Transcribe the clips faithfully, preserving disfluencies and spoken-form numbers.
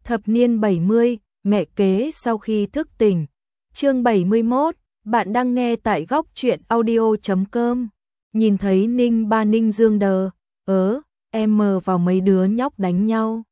Thập niên bảy mươi, mẹ kế sau khi thức tỉnh. Chương bảy mươi mốt, bạn đang nghe tại góc truyện audio chấm com. Nhìn thấy Ninh Ba Ninh Dương đờ, ớ, em mờ vào mấy đứa nhóc đánh nhau.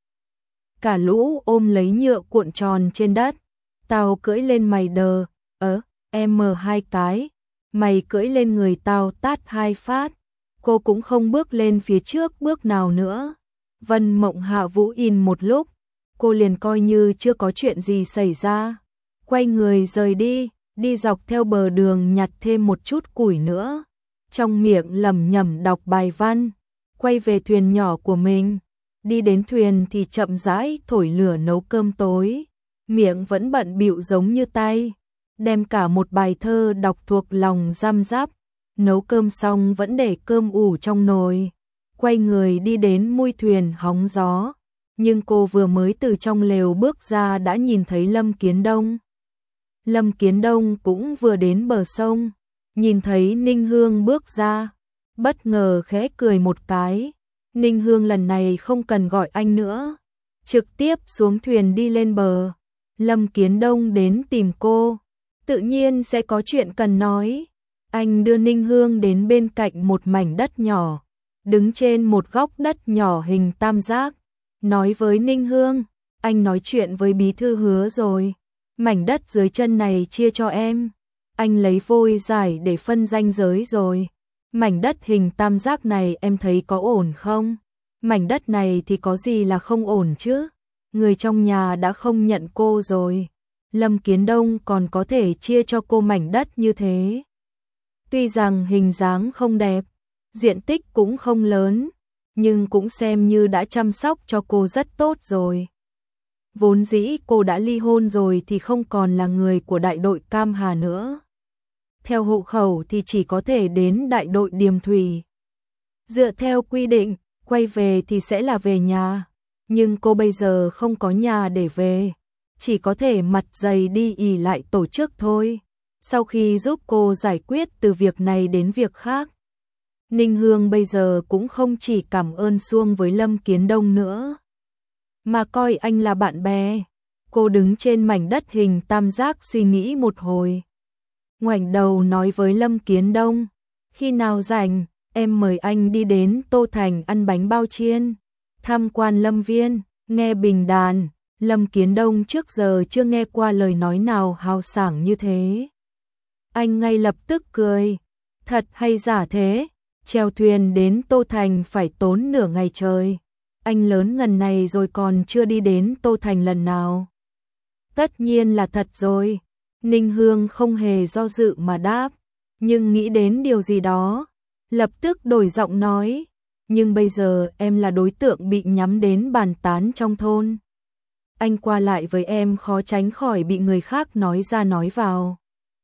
Cả lũ ôm lấy nhựa cuộn tròn trên đất. Tao cưỡi lên mày đờ, ớ, em mờ hai cái. Mày cưỡi lên người tao tát hai phát. Cô cũng không bước lên phía trước bước nào nữa. Vân Mộng Hạ Vũ in một lúc. Cô liền coi như chưa có chuyện gì xảy ra. Quay người rời đi, đi dọc theo bờ đường nhặt thêm một chút củi nữa. Trong miệng lẩm nhẩm đọc bài văn. Quay về thuyền nhỏ của mình. Đi đến thuyền thì chậm rãi thổi lửa nấu cơm tối. Miệng vẫn bận bịu giống như tay. Đem cả một bài thơ đọc thuộc lòng răm rắp. Nấu cơm xong vẫn để cơm ủ trong nồi. Quay người đi đến mui thuyền hóng gió. Nhưng cô vừa mới từ trong lều bước ra đã nhìn thấy Lâm Kiến Đông. Lâm Kiến Đông cũng vừa đến bờ sông. Nhìn thấy Ninh Hương bước ra. Bất ngờ khẽ cười một cái. Ninh Hương lần này không cần gọi anh nữa. Trực tiếp xuống thuyền đi lên bờ. Lâm Kiến Đông đến tìm cô. Tự nhiên sẽ có chuyện cần nói. Anh đưa Ninh Hương đến bên cạnh một mảnh đất nhỏ. Đứng trên một góc đất nhỏ hình tam giác. Nói với Ninh Hương, anh nói chuyện với bí thư Hứa rồi. Mảnh đất dưới chân này chia cho em. Anh lấy vôi giải để phân ranh giới rồi. Mảnh đất hình tam giác này em thấy có ổn không? Mảnh đất này thì có gì là không ổn chứ? Người trong nhà đã không nhận cô rồi. Lâm Kiến Đông còn có thể chia cho cô mảnh đất như thế. Tuy rằng hình dáng không đẹp, diện tích cũng không lớn, nhưng cũng xem như đã chăm sóc cho cô rất tốt rồi. Vốn dĩ cô đã ly hôn rồi thì không còn là người của đại đội Cam Hà nữa. Theo hộ khẩu thì chỉ có thể đến đại đội Điềm Thủy. Dựa theo quy định, quay về thì sẽ là về nhà. Nhưng cô bây giờ không có nhà để về. Chỉ có thể mặt dày đi ỉ lại tổ chức thôi. Sau khi giúp cô giải quyết từ việc này đến việc khác. Ninh Hương bây giờ cũng không chỉ cảm ơn xuông với Lâm Kiến Đông nữa. Mà coi anh là bạn bè. Cô đứng trên mảnh đất hình tam giác suy nghĩ một hồi. Ngoảnh đầu nói với Lâm Kiến Đông. Khi nào rảnh, em mời anh đi đến Tô Thành ăn bánh bao chiên. Tham quan Lâm Viên, nghe bình đàn. Lâm Kiến Đông trước giờ chưa nghe qua lời nói nào hào sảng như thế. Anh ngay lập tức cười. Thật hay giả thế? Chèo thuyền đến Tô Thành phải tốn nửa ngày trời. Anh lớn ngần này rồi còn chưa đi đến Tô Thành lần nào. Tất nhiên là thật rồi. Ninh Hương không hề do dự mà đáp. Nhưng nghĩ đến điều gì đó. Lập tức đổi giọng nói. Nhưng bây giờ em là đối tượng bị nhắm đến bàn tán trong thôn. Anh qua lại với em khó tránh khỏi bị người khác nói ra nói vào.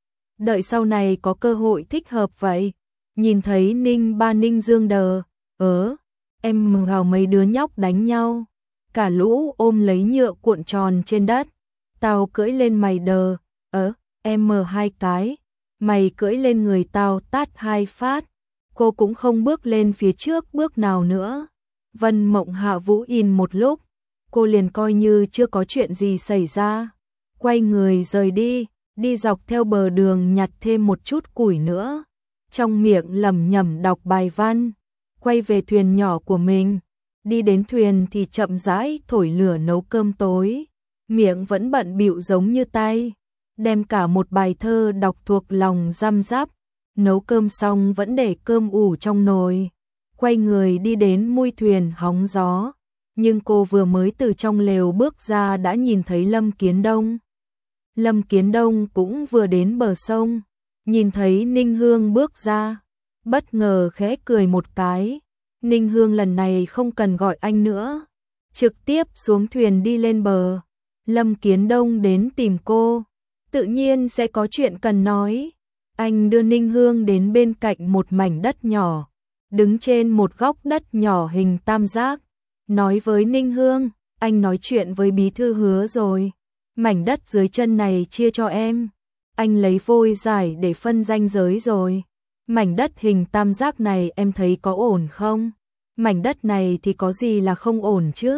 Đợi sau này có cơ hội thích hợp vậy. Nhìn thấy Ninh Ba Ninh Dương đờ, ớ, em vào mấy đứa nhóc đánh nhau. Cả lũ ôm lấy nhựa cuộn tròn trên đất. Tao cưỡi lên mày đờ, ớ, em mờ hai cái. Mày cưỡi lên người tao tát hai phát. Cô cũng không bước lên phía trước bước nào nữa. Vân Mộng Hạ Vũ in một lúc. Cô liền coi như chưa có chuyện gì xảy ra. Quay người rời đi, đi dọc theo bờ đường nhặt thêm một chút củi nữa. Trong miệng lẩm nhẩm đọc bài văn. Quay về thuyền nhỏ của mình. Đi đến thuyền thì chậm rãi thổi lửa nấu cơm tối. Miệng vẫn bận bịu giống như tay. Đem cả một bài thơ đọc thuộc lòng răm rắp. Nấu cơm xong vẫn để cơm ủ trong nồi. Quay người đi đến mui thuyền hóng gió. Nhưng cô vừa mới từ trong lều bước ra đã nhìn thấy Lâm Kiến Đông. Lâm Kiến Đông cũng vừa đến bờ sông. Nhìn thấy Ninh Hương bước ra. Bất ngờ khẽ cười một cái. Ninh Hương lần này không cần gọi anh nữa. Trực tiếp xuống thuyền đi lên bờ. Lâm Kiến Đông đến tìm cô. Tự nhiên sẽ có chuyện cần nói. Anh đưa Ninh Hương đến bên cạnh một mảnh đất nhỏ. Đứng trên một góc đất nhỏ hình tam giác. Nói với Ninh Hương, anh nói chuyện với bí thư Hứa rồi. Mảnh đất dưới chân này chia cho em. Anh lấy vôi giải để phân ranh giới rồi. Mảnh đất hình tam giác này em thấy có ổn không? Mảnh đất này thì có gì là không ổn chứ?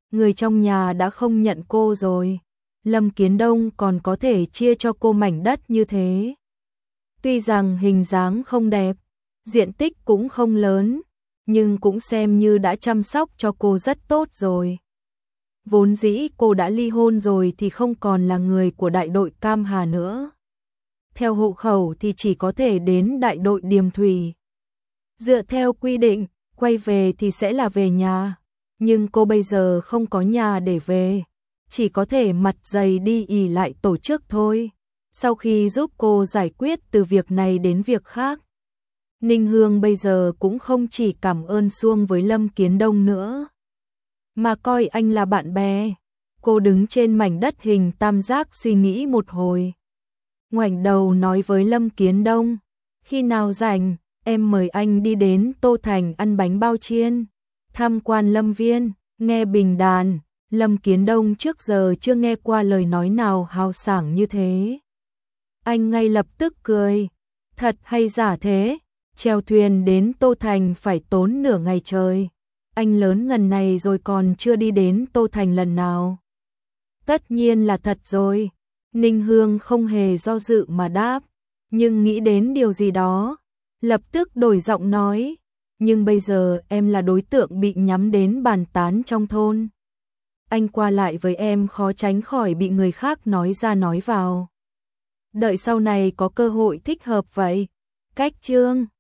người trong nhà đã không nhận cô rồi. Lâm Kiến Đông còn có thể chia cho cô mảnh đất như thế. Tuy rằng hình dáng không đẹp, diện tích cũng không lớn, nhưng cũng xem như đã chăm sóc cho cô rất tốt rồi. Vốn dĩ cô đã ly hôn rồi thì không còn là người của đại đội Cam Hà nữa. Theo hộ khẩu thì chỉ có thể đến đại đội Điềm Thủy. Dựa theo quy định, quay về thì sẽ là về nhà, nhưng cô bây giờ không có nhà để về, chỉ có thể mặt dày đi ỉ lại tổ chức thôi. Sau khi giúp cô giải quyết từ việc này đến việc khác, Ninh Hương bây giờ cũng không chỉ cảm ơn xuông với Lâm Kiến Đông nữa, mà coi anh là bạn bè. Cô đứng trên mảnh đất hình tam giác suy nghĩ một hồi, ngoảnh đầu nói với Lâm Kiến Đông, khi nào rảnh, em mời anh đi đến Tô Thành ăn bánh bao chiên, tham quan Lâm Viên, nghe bình đàn. Lâm Kiến Đông trước giờ chưa nghe qua lời nói nào hào sảng như thế. Anh ngay lập tức cười, thật hay giả thế, chèo thuyền đến Tô Thành phải tốn nửa ngày trời. Anh lớn ngần này rồi còn chưa đi đến Tô Thành lần nào. Tất nhiên là thật rồi. Ninh Hương không hề do dự mà đáp, nhưng nghĩ đến điều gì đó, lập tức đổi giọng nói, nhưng bây giờ em là đối tượng bị nhắm đến bàn tán trong thôn. Anh qua lại với em khó tránh khỏi bị người khác nói ra nói vào. Đợi sau này có cơ hội thích hợp vậy. Cách chương